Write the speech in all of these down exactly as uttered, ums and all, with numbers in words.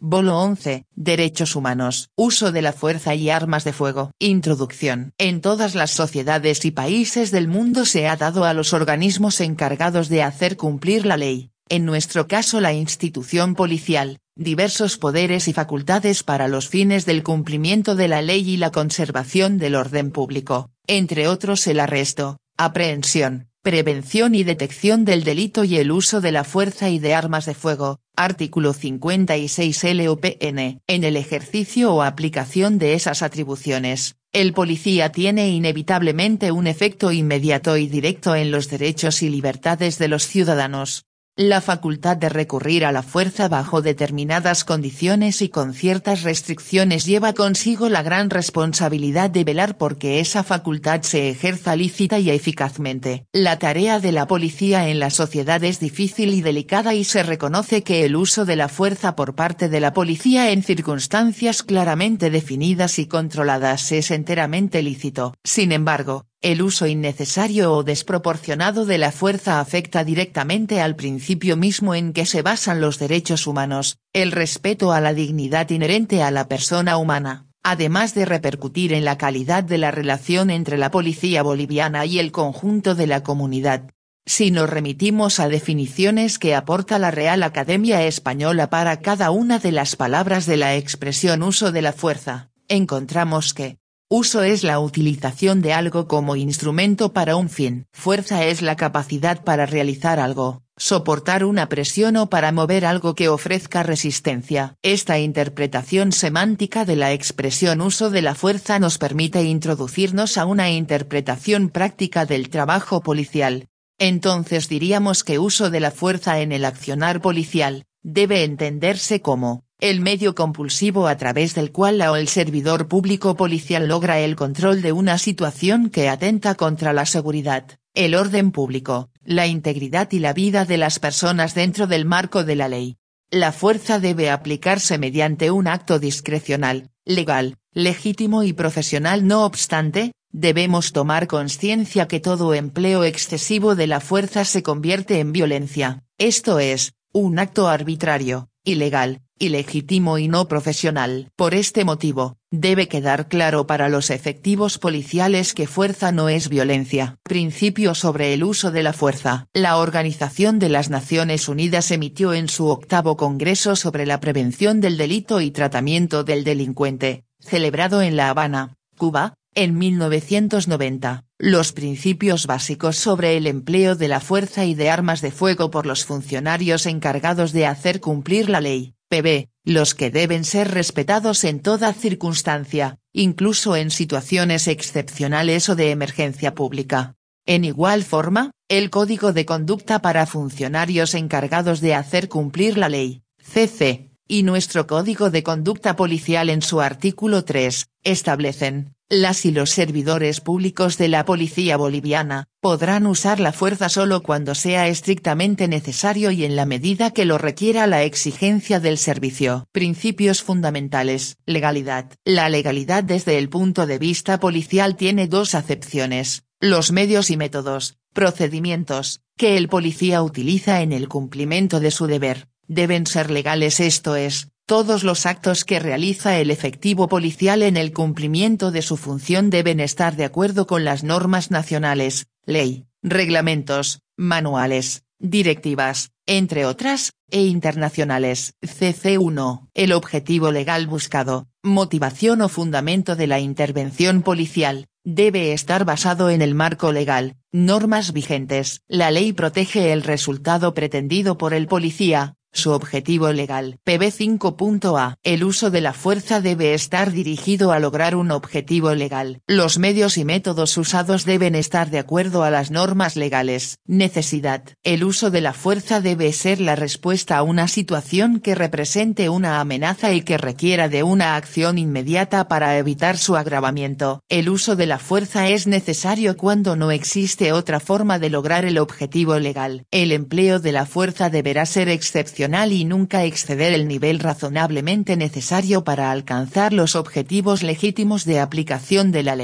Bolo once, Derechos humanos, uso de la fuerza y armas de fuego. Introducción. En todas las sociedades y países del mundo se ha dado a los organismos encargados de hacer cumplir la ley, en nuestro caso la institución policial, diversos poderes y facultades para los fines del cumplimiento de la ley y la conservación del orden público, entre otros el arresto, aprehensión, prevención y detección del delito y el uso de la fuerza y de armas de fuego, artículo cincuenta y seis L O P N. En el ejercicio o aplicación de esas atribuciones, el policía tiene inevitablemente un efecto inmediato y directo en los derechos y libertades de los ciudadanos. La facultad de recurrir a la fuerza bajo determinadas condiciones y con ciertas restricciones lleva consigo la gran responsabilidad de velar porque esa facultad se ejerza lícita y eficazmente. La tarea de la policía en la sociedad es difícil y delicada y se reconoce que el uso de la fuerza por parte de la policía en circunstancias claramente definidas y controladas es enteramente lícito. Sin embargo, el uso innecesario o desproporcionado de la fuerza afecta directamente al principio mismo en que se basan los derechos humanos, el respeto a la dignidad inherente a la persona humana, además de repercutir en la calidad de la relación entre la policía boliviana y el conjunto de la comunidad. Si nos remitimos a definiciones que aporta la Real Academia Española para cada una de las palabras de la expresión uso de la fuerza, encontramos que uso es la utilización de algo como instrumento para un fin. Fuerza es la capacidad para realizar algo, soportar una presión o para mover algo que ofrezca resistencia. Esta interpretación semántica de la expresión uso de la fuerza nos permite introducirnos a una interpretación práctica del trabajo policial. Entonces diríamos que uso de la fuerza en el accionar policial debe entenderse como el medio compulsivo a través del cual la o el servidor público policial logra el control de una situación que atenta contra la seguridad, el orden público, la integridad y la vida de las personas dentro del marco de la ley. La fuerza debe aplicarse mediante un acto discrecional, legal, legítimo y profesional. No obstante, debemos tomar conciencia que todo empleo excesivo de la fuerza se convierte en violencia, esto es, un acto arbitrario, ilegal, ilegítimo y no profesional. Por este motivo, debe quedar claro para los efectivos policiales que fuerza no es violencia. Principio sobre el uso de la fuerza. La Organización de las Naciones Unidas emitió en su octavo Congreso sobre la Prevención del Delito y Tratamiento del Delincuente, celebrado en La Habana, Cuba, en mil novecientos noventa, los principios básicos sobre el empleo de la fuerza y de armas de fuego por los funcionarios encargados de hacer cumplir la ley, P B, los que deben ser respetados en toda circunstancia, incluso en situaciones excepcionales o de emergencia pública. En igual forma, el Código de Conducta para funcionarios encargados de hacer cumplir la ley, C C, y nuestro Código de Conducta Policial en su artículo tres, establecen, las y los servidores públicos de la policía boliviana, podrán usar la fuerza solo cuando sea estrictamente necesario y en la medida que lo requiera la exigencia del servicio. Principios fundamentales. Legalidad. La legalidad desde el punto de vista policial tiene dos acepciones, los medios y métodos, procedimientos, que el policía utiliza en el cumplimiento de su deber, deben ser legales, esto es, todos los actos que realiza el efectivo policial en el cumplimiento de su función deben estar de acuerdo con las normas nacionales, ley, reglamentos, manuales, directivas, entre otras, e internacionales. C C uno. El objetivo legal buscado, motivación o fundamento de la intervención policial, debe estar basado en el marco legal, normas vigentes. La ley protege el resultado pretendido por el policía, su objetivo legal. P B cinco punto A. El uso de la fuerza debe estar dirigido a lograr un objetivo legal. Los medios y métodos usados deben estar de acuerdo a las normas legales. Necesidad. El uso de la fuerza debe ser la respuesta a una situación que represente una amenaza y que requiera de una acción inmediata para evitar su agravamiento. El uso de la fuerza es necesario cuando no existe otra forma de lograr el objetivo legal. El empleo de la fuerza deberá ser excepcional y nunca exceder el nivel razonablemente necesario para alcanzar los objetivos legítimos de aplicación de la ley.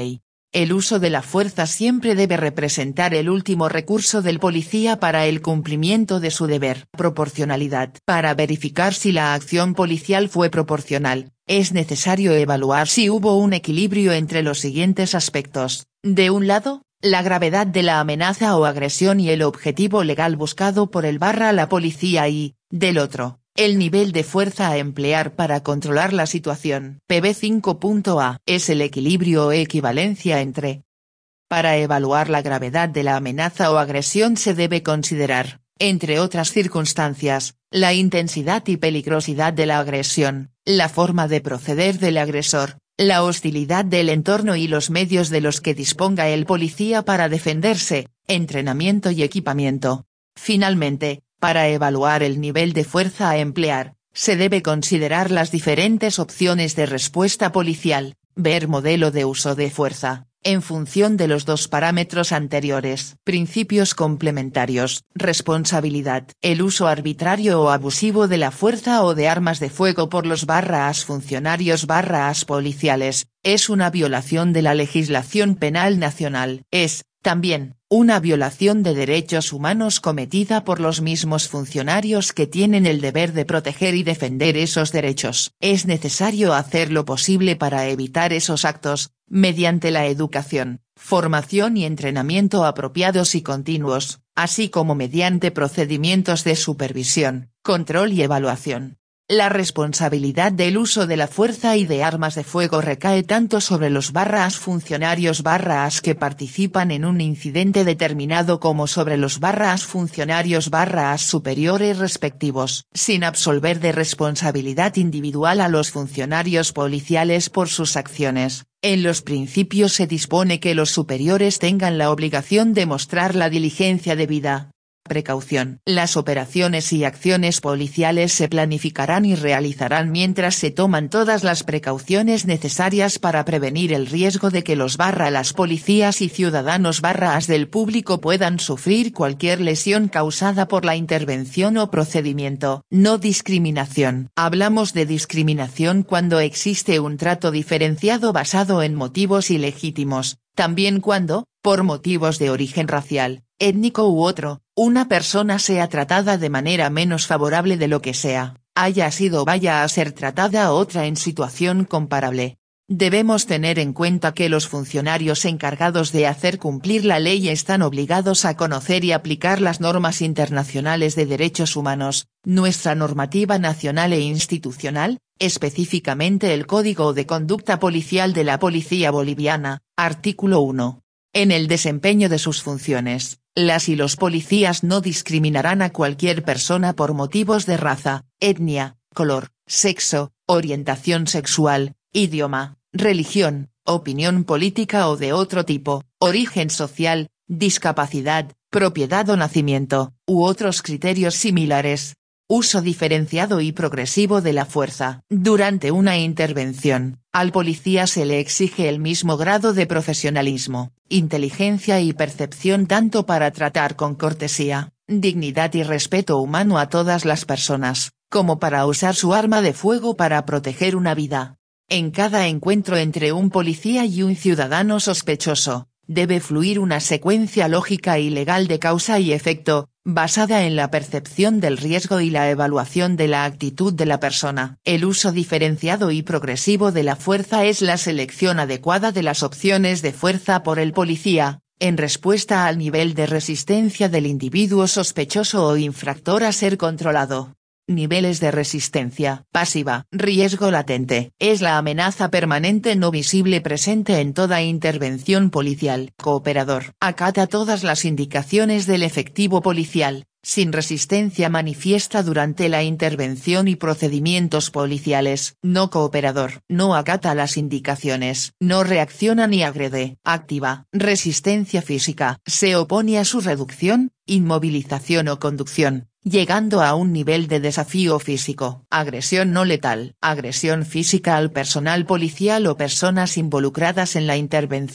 El uso de la fuerza siempre debe representar el último recurso del policía para el cumplimiento de su deber. Proporcionalidad. Para verificar si la acción policial fue proporcional, es necesario evaluar si hubo un equilibrio entre los siguientes aspectos. De un lado, la gravedad de la amenaza o agresión y el objetivo legal buscado por el barra la policía y, del otro, el nivel de fuerza a emplear para controlar la situación. P B cinco punto A es el equilibrio o equivalencia entre. Para evaluar la gravedad de la amenaza o agresión se debe considerar, entre otras circunstancias, la intensidad y peligrosidad de la agresión, la forma de proceder del agresor, la hostilidad del entorno y los medios de los que disponga el policía para defenderse, entrenamiento y equipamiento. Finalmente, para evaluar el nivel de fuerza a emplear, se debe considerar las diferentes opciones de respuesta policial, ver modelo de uso de fuerza, en función de los dos parámetros anteriores. Principios complementarios. Responsabilidad. El uso arbitrario o abusivo de la fuerza o de armas de fuego por los barras funcionarios barras policiales, es una violación de la legislación penal nacional. Es, también, una violación de derechos humanos cometida por los mismos funcionarios que tienen el deber de proteger y defender esos derechos. Es necesario hacer lo posible para evitar esos actos, mediante la educación, formación y entrenamiento apropiados y continuos, así como mediante procedimientos de supervisión, control y evaluación. La responsabilidad del uso de la fuerza y de armas de fuego recae tanto sobre los barras funcionarios barras que participan en un incidente determinado como sobre los barras funcionarios barras superiores respectivos, sin absolver de responsabilidad individual a los funcionarios policiales por sus acciones. En los principios se dispone que los superiores tengan la obligación de mostrar la diligencia debida. Precaución. Las operaciones y acciones policiales se planificarán y realizarán mientras se toman todas las precauciones necesarias para prevenir el riesgo de que los barra las policías y ciudadanos barras del público puedan sufrir cualquier lesión causada por la intervención o procedimiento. No discriminación. Hablamos de discriminación cuando existe un trato diferenciado basado en motivos ilegítimos, también cuando, por motivos de origen racial, étnico u otro, una persona sea tratada de manera menos favorable de lo que sea, haya sido o vaya a ser tratada otra en situación comparable. Debemos tener en cuenta que los funcionarios encargados de hacer cumplir la ley están obligados a conocer y aplicar las normas internacionales de derechos humanos, nuestra normativa nacional e institucional, específicamente el Código de Conducta Policial de la Policía Boliviana, artículo uno. En el desempeño de sus funciones, las y los policías no discriminarán a cualquier persona por motivos de raza, etnia, color, sexo, orientación sexual, idioma, religión, opinión política o de otro tipo, origen social, discapacidad, propiedad o nacimiento, u otros criterios similares. Uso diferenciado y progresivo de la fuerza. Durante una intervención, al policía se le exige el mismo grado de profesionalismo, inteligencia y percepción tanto para tratar con cortesía, dignidad y respeto humano a todas las personas, como para usar su arma de fuego para proteger una vida. En cada encuentro entre un policía y un ciudadano sospechoso, debe fluir una secuencia lógica y legal de causa y efecto, basada en la percepción del riesgo y la evaluación de la actitud de la persona. El uso diferenciado y progresivo de la fuerza es la selección adecuada de las opciones de fuerza por el policía, en respuesta al nivel de resistencia del individuo sospechoso o infractor a ser controlado. Niveles de resistencia pasiva. Riesgo latente. Es la amenaza permanente no visible presente en toda intervención policial. Cooperador. Acata todas las indicaciones del efectivo policial, sin resistencia manifiesta durante la intervención y procedimientos policiales. No cooperador. No acata las indicaciones. No reacciona ni agrede. Activa. Resistencia física. Se opone a su reducción, inmovilización o conducción, llegando a un nivel de desafío físico. Agresión no letal. Agresión física al personal policial o personas involucradas en la intervención,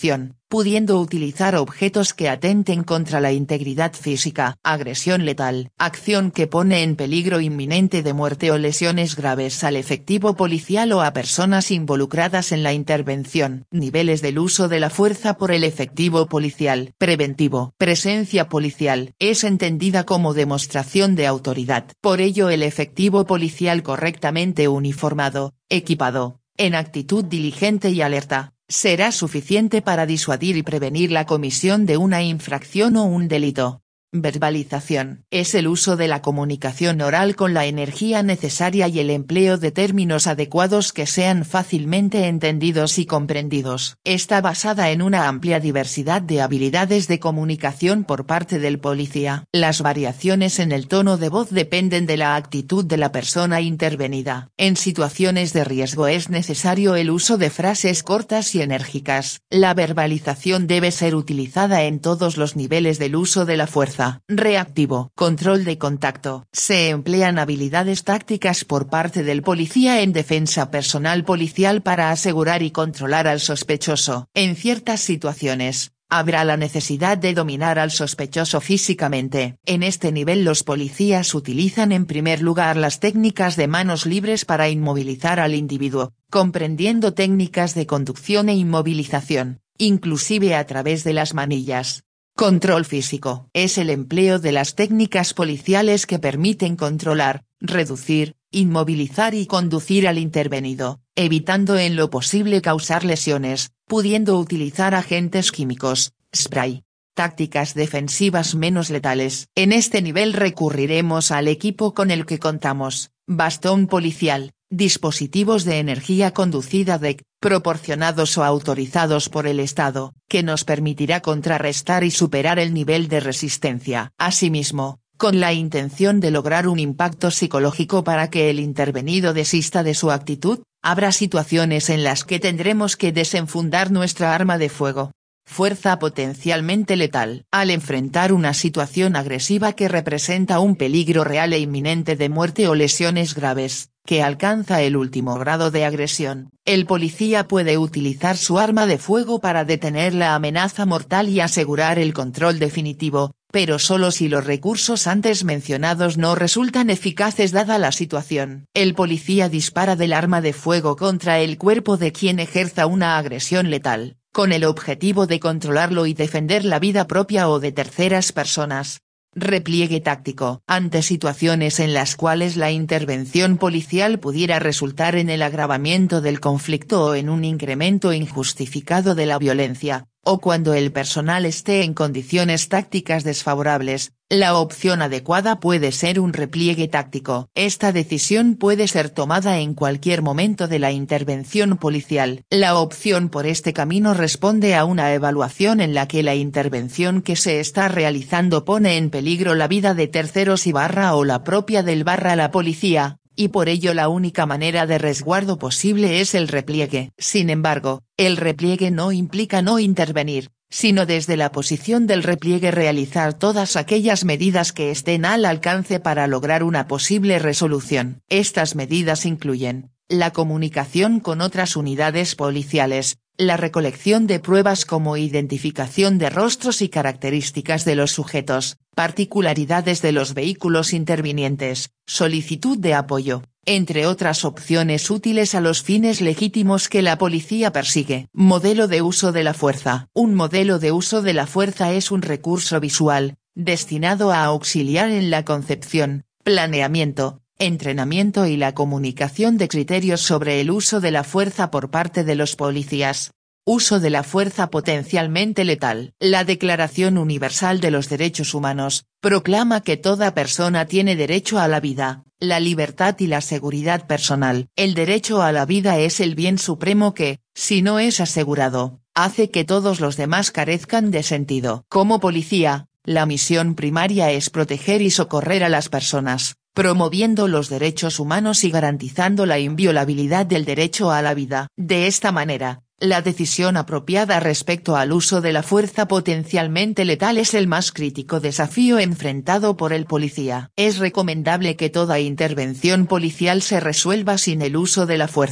pudiendo utilizar objetos que atenten contra la integridad física. Agresión letal, acción que pone en peligro inminente de muerte o lesiones graves al efectivo policial o a personas involucradas en la intervención. Niveles del uso de la fuerza por el efectivo policial. Preventivo. Presencia policial es entendida como demostración de autoridad. Por ello el efectivo policial correctamente uniformado, equipado, en actitud diligente y alerta, será suficiente para disuadir y prevenir la comisión de una infracción o un delito. Verbalización es el uso de la comunicación oral con la energía necesaria y el empleo de términos adecuados que sean fácilmente entendidos y comprendidos. Está basada en una amplia diversidad de habilidades de comunicación por parte del policía. Las variaciones en el tono de voz dependen de la actitud de la persona intervenida. En situaciones de riesgo es necesario el uso de frases cortas y enérgicas. La verbalización debe ser utilizada en todos los niveles del uso de la fuerza. Reactivo. Control de contacto. Se emplean habilidades tácticas por parte del policía en defensa personal policial para asegurar y controlar al sospechoso. En ciertas situaciones, habrá la necesidad de dominar al sospechoso físicamente. En este nivel los policías utilizan en primer lugar las técnicas de manos libres para inmovilizar al individuo, comprendiendo técnicas de conducción e inmovilización, inclusive a través de las manillas. Control físico es el empleo de las técnicas policiales que permiten controlar, reducir, inmovilizar y conducir al intervenido, evitando en lo posible causar lesiones, pudiendo utilizar agentes químicos, spray. Tácticas defensivas menos letales. En este nivel recurriremos al equipo con el que contamos: bastón policial, dispositivos de energía conducida D E C, proporcionados o autorizados por el Estado, que nos permitirá contrarrestar y superar el nivel de resistencia. Asimismo, con la intención de lograr un impacto psicológico para que el intervenido desista de su actitud, habrá situaciones en las que tendremos que desenfundar nuestra arma de fuego. Fuerza potencialmente letal. Al enfrentar una situación agresiva que representa un peligro real e inminente de muerte o lesiones graves, que alcanza el último grado de agresión, el policía puede utilizar su arma de fuego para detener la amenaza mortal y asegurar el control definitivo, pero solo si los recursos antes mencionados no resultan eficaces dada la situación. El policía dispara del arma de fuego contra el cuerpo de quien ejerza una agresión letal, con el objetivo de controlarlo y defender la vida propia o de terceras personas. Repliegue táctico. Ante situaciones en las cuales la intervención policial pudiera resultar en el agravamiento del conflicto o en un incremento injustificado de la violencia, o cuando el personal esté en condiciones tácticas desfavorables, la opción adecuada puede ser un repliegue táctico. Esta decisión puede ser tomada en cualquier momento de la intervención policial. La opción por este camino responde a una evaluación en la que la intervención que se está realizando pone en peligro la vida de terceros y barra o la propia del barra la policía, y por ello la única manera de resguardo posible es el repliegue. Sin embargo, el repliegue no implica no intervenir, sino desde la posición del repliegue realizar todas aquellas medidas que estén al alcance para lograr una posible resolución. Estas medidas incluyen la comunicación con otras unidades policiales, la recolección de pruebas como identificación de rostros y características de los sujetos, particularidades de los vehículos intervinientes, solicitud de apoyo, entre otras opciones útiles a los fines legítimos que la policía persigue. Modelo de uso de la fuerza. Un modelo de uso de la fuerza es un recurso visual, destinado a auxiliar en la concepción, planeamiento, entrenamiento y la comunicación de criterios sobre el uso de la fuerza por parte de los policías. Uso de la fuerza potencialmente letal. La Declaración Universal de los Derechos Humanos, proclama que toda persona tiene derecho a la vida, la libertad y la seguridad personal. El derecho a la vida es el bien supremo que, si no es asegurado, hace que todos los demás carezcan de sentido. Como policía, la misión primaria es proteger y socorrer a las personas, promoviendo los derechos humanos y garantizando la inviolabilidad del derecho a la vida. De esta manera, la decisión apropiada respecto al uso de la fuerza potencialmente letal es el más crítico desafío enfrentado por el policía. Es recomendable que toda intervención policial se resuelva sin el uso de la fuerza,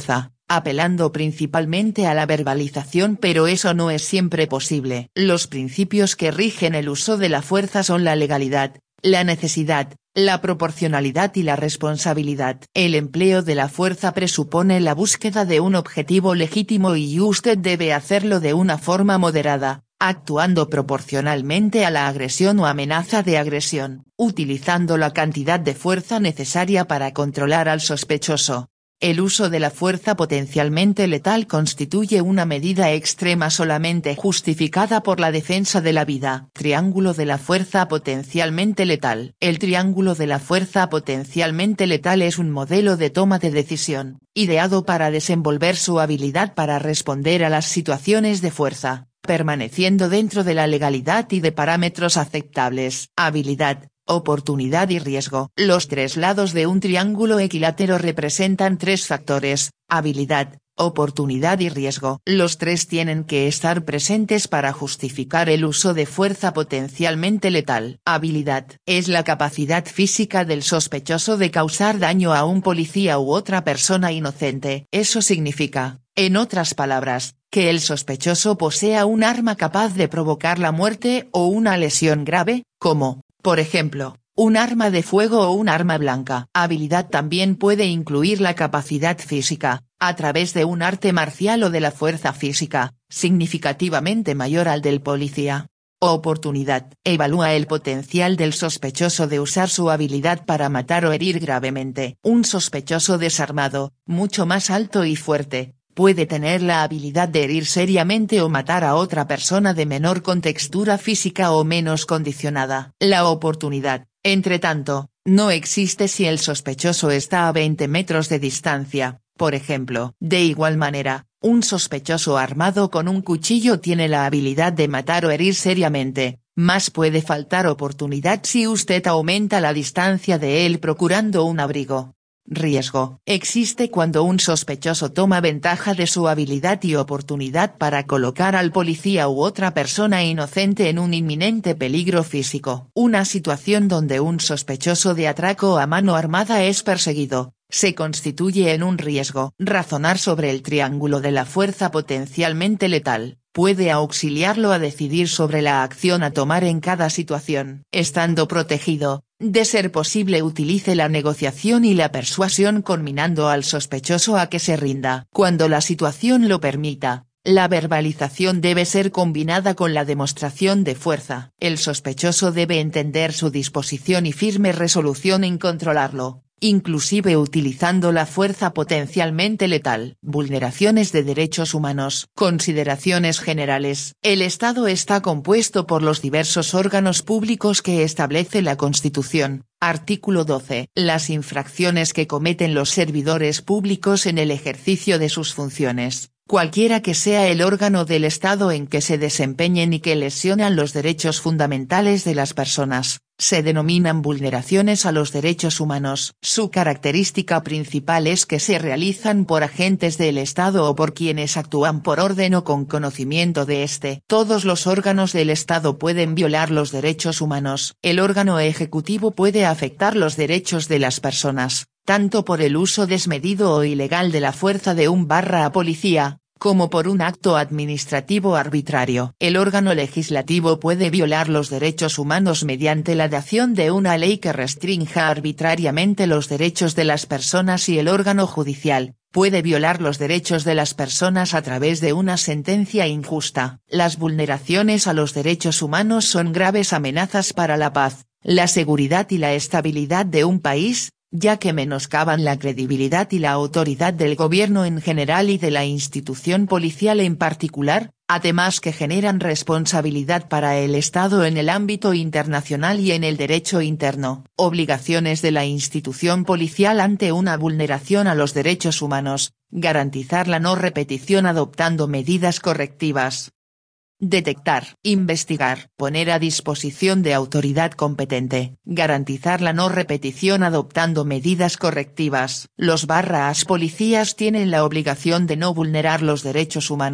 apelando principalmente a la verbalización, pero eso no es siempre posible. Los principios que rigen el uso de la fuerza son la legalidad, la necesidad, la proporcionalidad y la responsabilidad. El empleo de la fuerza presupone la búsqueda de un objetivo legítimo y usted debe hacerlo de una forma moderada, actuando proporcionalmente a la agresión o amenaza de agresión, utilizando la cantidad de fuerza necesaria para controlar al sospechoso. El uso de la fuerza potencialmente letal constituye una medida extrema solamente justificada por la defensa de la vida. Triángulo de la fuerza potencialmente letal. El triángulo de la fuerza potencialmente letal es un modelo de toma de decisión, ideado para desenvolver su habilidad para responder a las situaciones de fuerza, permaneciendo dentro de la legalidad y de parámetros aceptables. Habilidad, oportunidad y riesgo. Los tres lados de un triángulo equilátero representan tres factores: habilidad, oportunidad y riesgo. Los tres tienen que estar presentes para justificar el uso de fuerza potencialmente letal. Habilidad es la capacidad física del sospechoso de causar daño a un policía u otra persona inocente. Eso significa, en otras palabras, que el sospechoso posea un arma capaz de provocar la muerte o una lesión grave, como, por ejemplo, un arma de fuego o un arma blanca. Habilidad también puede incluir la capacidad física, a través de un arte marcial o de la fuerza física, significativamente mayor al del policía. Oportunidad evalúa el potencial del sospechoso de usar su habilidad para matar o herir gravemente. Un sospechoso desarmado, mucho más alto y fuerte, puede tener la habilidad de herir seriamente o matar a otra persona de menor contextura física o menos condicionada. La oportunidad, entre tanto, no existe si el sospechoso está a veinte metros de distancia, por ejemplo. De igual manera, un sospechoso armado con un cuchillo tiene la habilidad de matar o herir seriamente, mas puede faltar oportunidad si usted aumenta la distancia de él procurando un abrigo. Riesgo existe cuando un sospechoso toma ventaja de su habilidad y oportunidad para colocar al policía u otra persona inocente en un inminente peligro físico. Una situación donde un sospechoso de atraco a mano armada es perseguido, se constituye en un riesgo. Razonar sobre el triángulo de la fuerza potencialmente letal puede auxiliarlo a decidir sobre la acción a tomar en cada situación. Estando protegido, de ser posible utilice la negociación y la persuasión conminando al sospechoso a que se rinda. Cuando la situación lo permita, la verbalización debe ser combinada con la demostración de fuerza. El sospechoso debe entender su disposición y firme resolución en controlarlo, inclusive utilizando la fuerza potencialmente letal. Vulneraciones de derechos humanos. Consideraciones generales. El Estado está compuesto por los diversos órganos públicos que establece la Constitución. Artículo doce. Las infracciones que cometen los servidores públicos en el ejercicio de sus funciones, cualquiera que sea el órgano del Estado en que se desempeñen y que lesionan los derechos fundamentales de las personas, se denominan vulneraciones a los derechos humanos. Su característica principal es que se realizan por agentes del Estado o por quienes actúan por orden o con conocimiento de éste. Todos los órganos del Estado pueden violar los derechos humanos. El órgano ejecutivo puede afectar los derechos de las personas, tanto por el uso desmedido o ilegal de la fuerza de un barra a policía, como por un acto administrativo arbitrario. El órgano legislativo puede violar los derechos humanos mediante la dación de una ley que restrinja arbitrariamente los derechos de las personas y el órgano judicial puede violar los derechos de las personas a través de una sentencia injusta. Las vulneraciones a los derechos humanos son graves amenazas para la paz, la seguridad y la estabilidad de un país, ya que menoscaban la credibilidad y la autoridad del gobierno en general y de la institución policial en particular, además que generan responsabilidad para el Estado en el ámbito internacional y en el derecho interno. Obligaciones de la institución policial ante una vulneración a los derechos humanos: garantizar la no repetición adoptando medidas correctivas. Detectar, investigar, poner a disposición de autoridad competente, garantizar la no repetición adoptando medidas correctivas. Los barras policías tienen la obligación de no vulnerar los derechos humanos,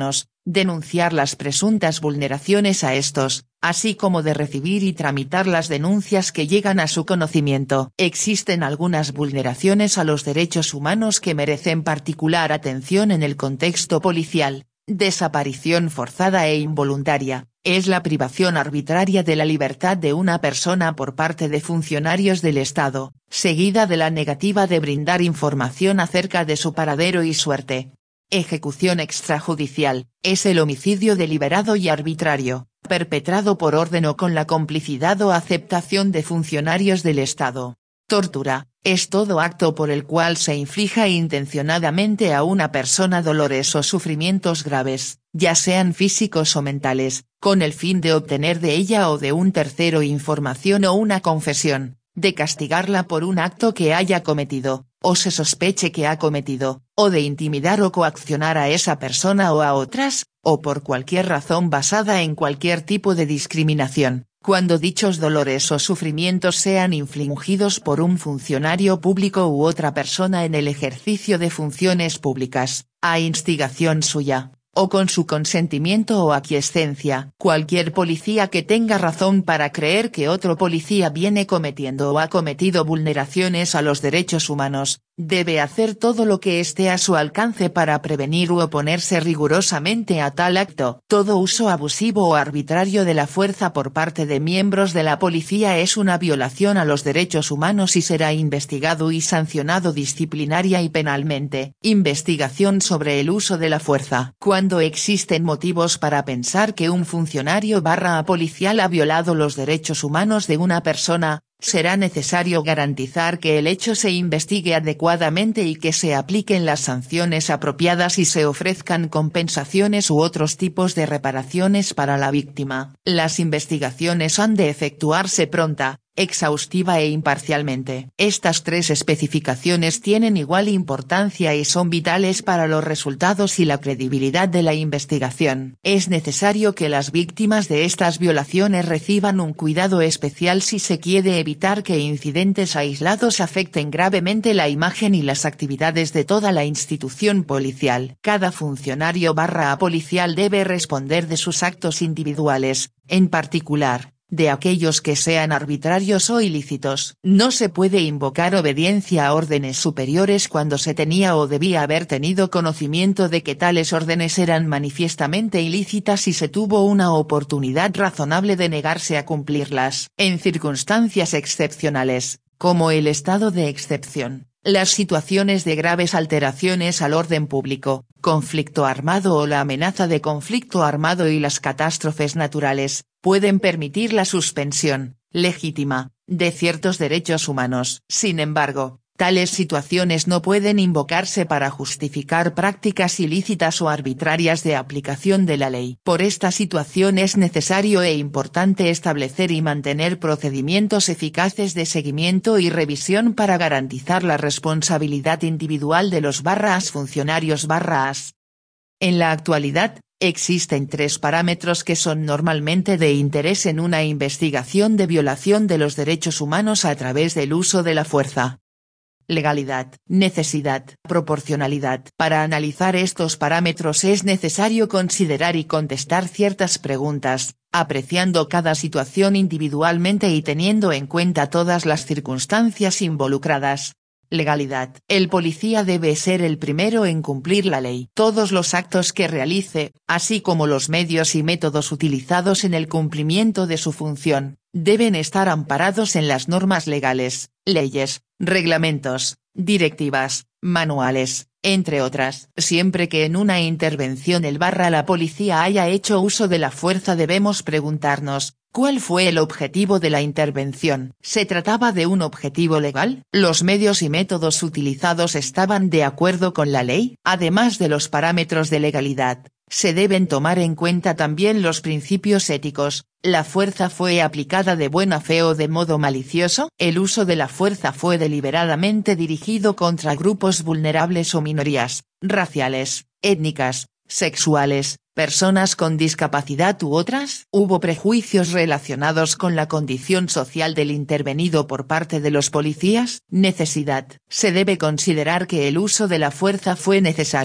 denunciar las presuntas vulneraciones a estos, así como de recibir y tramitar las denuncias que llegan a su conocimiento. Existen algunas vulneraciones a los derechos humanos que merecen particular atención en el contexto policial. Desaparición forzada e involuntaria, es la privación arbitraria de la libertad de una persona por parte de funcionarios del Estado, seguida de la negativa de brindar información acerca de su paradero y suerte. Ejecución extrajudicial, es el homicidio deliberado y arbitrario, perpetrado por orden o con la complicidad o aceptación de funcionarios del Estado. Tortura, es todo acto por el cual se inflija intencionadamente a una persona dolores o sufrimientos graves, ya sean físicos o mentales, con el fin de obtener de ella o de un tercero información o una confesión, de castigarla por un acto que haya cometido, o se sospeche que ha cometido, o de intimidar o coaccionar a esa persona o a otras, o por cualquier razón basada en cualquier tipo de discriminación, cuando dichos dolores o sufrimientos sean infligidos por un funcionario público u otra persona en el ejercicio de funciones públicas, a instigación suya, o con su consentimiento o aquiescencia. Cualquier policía que tenga razón para creer que otro policía viene cometiendo o ha cometido vulneraciones a los derechos humanos, debe hacer todo lo que esté a su alcance para prevenir u oponerse rigurosamente a tal acto. Todo uso abusivo o arbitrario de la fuerza por parte de miembros de la policía es una violación a los derechos humanos y será investigado y sancionado disciplinaria y penalmente. Investigación sobre el uso de la fuerza. Cuando existen motivos para pensar que un funcionario barra policial ha violado los derechos humanos de una persona, será necesario garantizar que el hecho se investigue adecuadamente y que se apliquen las sanciones apropiadas y se ofrezcan compensaciones u otros tipos de reparaciones para la víctima. Las investigaciones han de efectuarse pronta, exhaustiva e imparcialmente. Estas tres especificaciones tienen igual importancia y son vitales para los resultados y la credibilidad de la investigación. Es necesario que las víctimas de estas violaciones reciban un cuidado especial si se quiere evitar que incidentes aislados afecten gravemente la imagen y las actividades de toda la institución policial. Cada funcionario barra policial debe responder de sus actos individuales, en particular, de aquellos que sean arbitrarios o ilícitos. No se puede invocar obediencia a órdenes superiores cuando se tenía o debía haber tenido conocimiento de que tales órdenes eran manifiestamente ilícitas y se tuvo una oportunidad razonable de negarse a cumplirlas. En circunstancias excepcionales, como el estado de excepción, las situaciones de graves alteraciones al orden público, conflicto armado o la amenaza de conflicto armado y las catástrofes naturales, pueden permitir la suspensión, legítima, de ciertos derechos humanos. Sin embargo, tales situaciones no pueden invocarse para justificar prácticas ilícitas o arbitrarias de aplicación de la ley. Por esta situación es necesario e importante establecer y mantener procedimientos eficaces de seguimiento y revisión para garantizar la responsabilidad individual de los barras funcionarios barras. En la actualidad, existen tres parámetros que son normalmente de interés en una investigación de violación de los derechos humanos a través del uso de la fuerza. Legalidad, necesidad, proporcionalidad. Para analizar estos parámetros es necesario considerar y contestar ciertas preguntas, apreciando cada situación individualmente y teniendo en cuenta todas las circunstancias involucradas. Legalidad. El policía debe ser el primero en cumplir la ley. Todos los actos que realice, así como los medios y métodos utilizados en el cumplimiento de su función, deben estar amparados en las normas legales, leyes, reglamentos, directivas, manuales, entre otras. Siempre que en una intervención el barra la policía haya hecho uso de la fuerza debemos preguntarnos, ¿cuál fue el objetivo de la intervención? ¿Se trataba de un objetivo legal? ¿Los medios y métodos utilizados estaban de acuerdo con la ley? Además de los parámetros de legalidad, se deben tomar en cuenta también los principios éticos. ¿La fuerza fue aplicada de buena fe o de modo malicioso? ¿El uso de la fuerza fue deliberadamente dirigido contra grupos vulnerables o minorías, raciales, étnicas, sexuales, personas con discapacidad u otras? ¿Hubo prejuicios relacionados con la condición social del intervenido por parte de los policías? Necesidad. Se debe considerar que el uso de la fuerza fue necesario,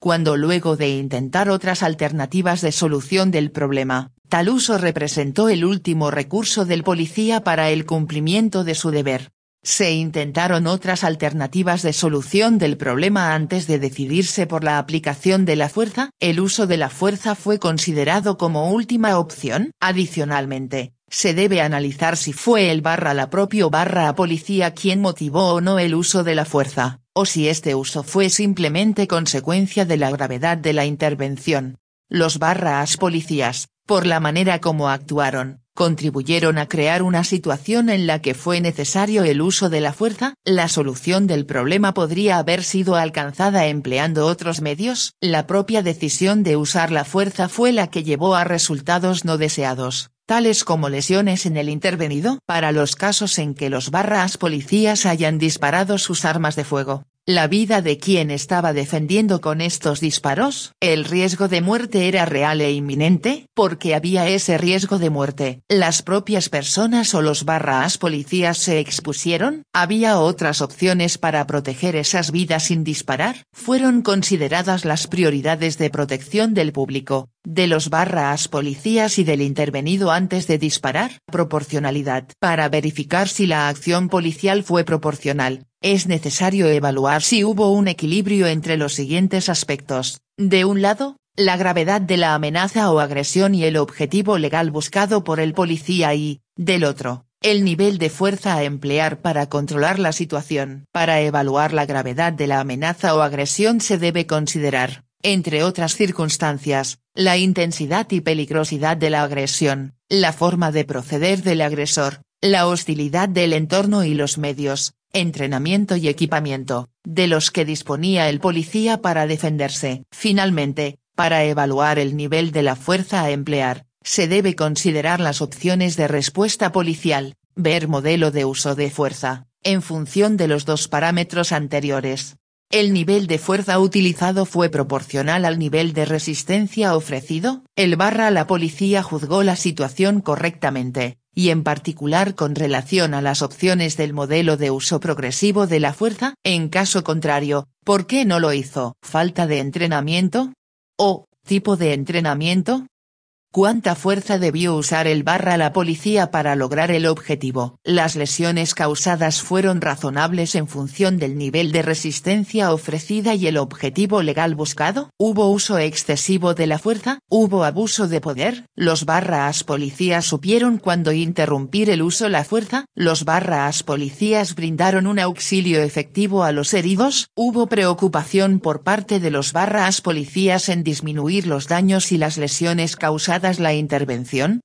cuando luego de intentar otras alternativas de solución del problema, tal uso representó el último recurso del policía para el cumplimiento de su deber. Se intentaron otras alternativas de solución del problema antes de decidirse por la aplicación de la fuerza. El uso de la fuerza fue considerado como última opción. Adicionalmente, se debe analizar si fue el barra la propio barra a policía quien motivó o no el uso de la fuerza, o si este uso fue simplemente consecuencia de la gravedad de la intervención. Los barras policías, por la manera como actuaron, contribuyeron a crear una situación en la que fue necesario el uso de la fuerza. La solución del problema podría haber sido alcanzada empleando otros medios. La propia decisión de usar la fuerza fue la que llevó a resultados no deseados, tales como lesiones en el intervenido. Para los casos en que los barras policías hayan disparado sus armas de fuego, la vida de quien estaba defendiendo con estos disparos, el riesgo de muerte era real e inminente. Porque había ese riesgo de muerte, las propias personas o los barras policías se expusieron. Había otras opciones para proteger esas vidas sin disparar. Fueron consideradas las prioridades de protección del público, de los barras policías y del intervenido antes de disparar. Proporcionalidad. Para verificar si la acción policial fue proporcional, es necesario evaluar si hubo un equilibrio entre los siguientes aspectos: de un lado, la gravedad de la amenaza o agresión y el objetivo legal buscado por el policía y, del otro, el nivel de fuerza a emplear para controlar la situación. Para evaluar la gravedad de la amenaza o agresión se debe considerar, entre otras circunstancias, la intensidad y peligrosidad de la agresión, la forma de proceder del agresor, la hostilidad del entorno y los medios, entrenamiento y equipamiento, de los que disponía el policía para defenderse. Finalmente, para evaluar el nivel de la fuerza a emplear, se debe considerar las opciones de respuesta policial, ver modelo de uso de fuerza, en función de los dos parámetros anteriores. ¿El nivel de fuerza utilizado fue proporcional al nivel de resistencia ofrecido? El barra la policía juzgó la situación correctamente, y en particular con relación a las opciones del modelo de uso progresivo de la fuerza. En caso contrario, ¿por qué no lo hizo? ¿Falta de entrenamiento? ¿O, tipo de entrenamiento? ¿Cuánta fuerza debió usar el barra la policía para lograr el objetivo? Las lesiones causadas fueron razonables en función del nivel de resistencia ofrecida y el objetivo legal buscado. ¿Hubo uso excesivo de la fuerza? ¿Hubo abuso de poder? ¿Los barras policías supieron cuándo interrumpir el uso de la fuerza? ¿Los barras policías brindaron un auxilio efectivo a los heridos? ¿Hubo preocupación por parte de los barras policías en disminuir los daños y las lesiones causadas la intervención?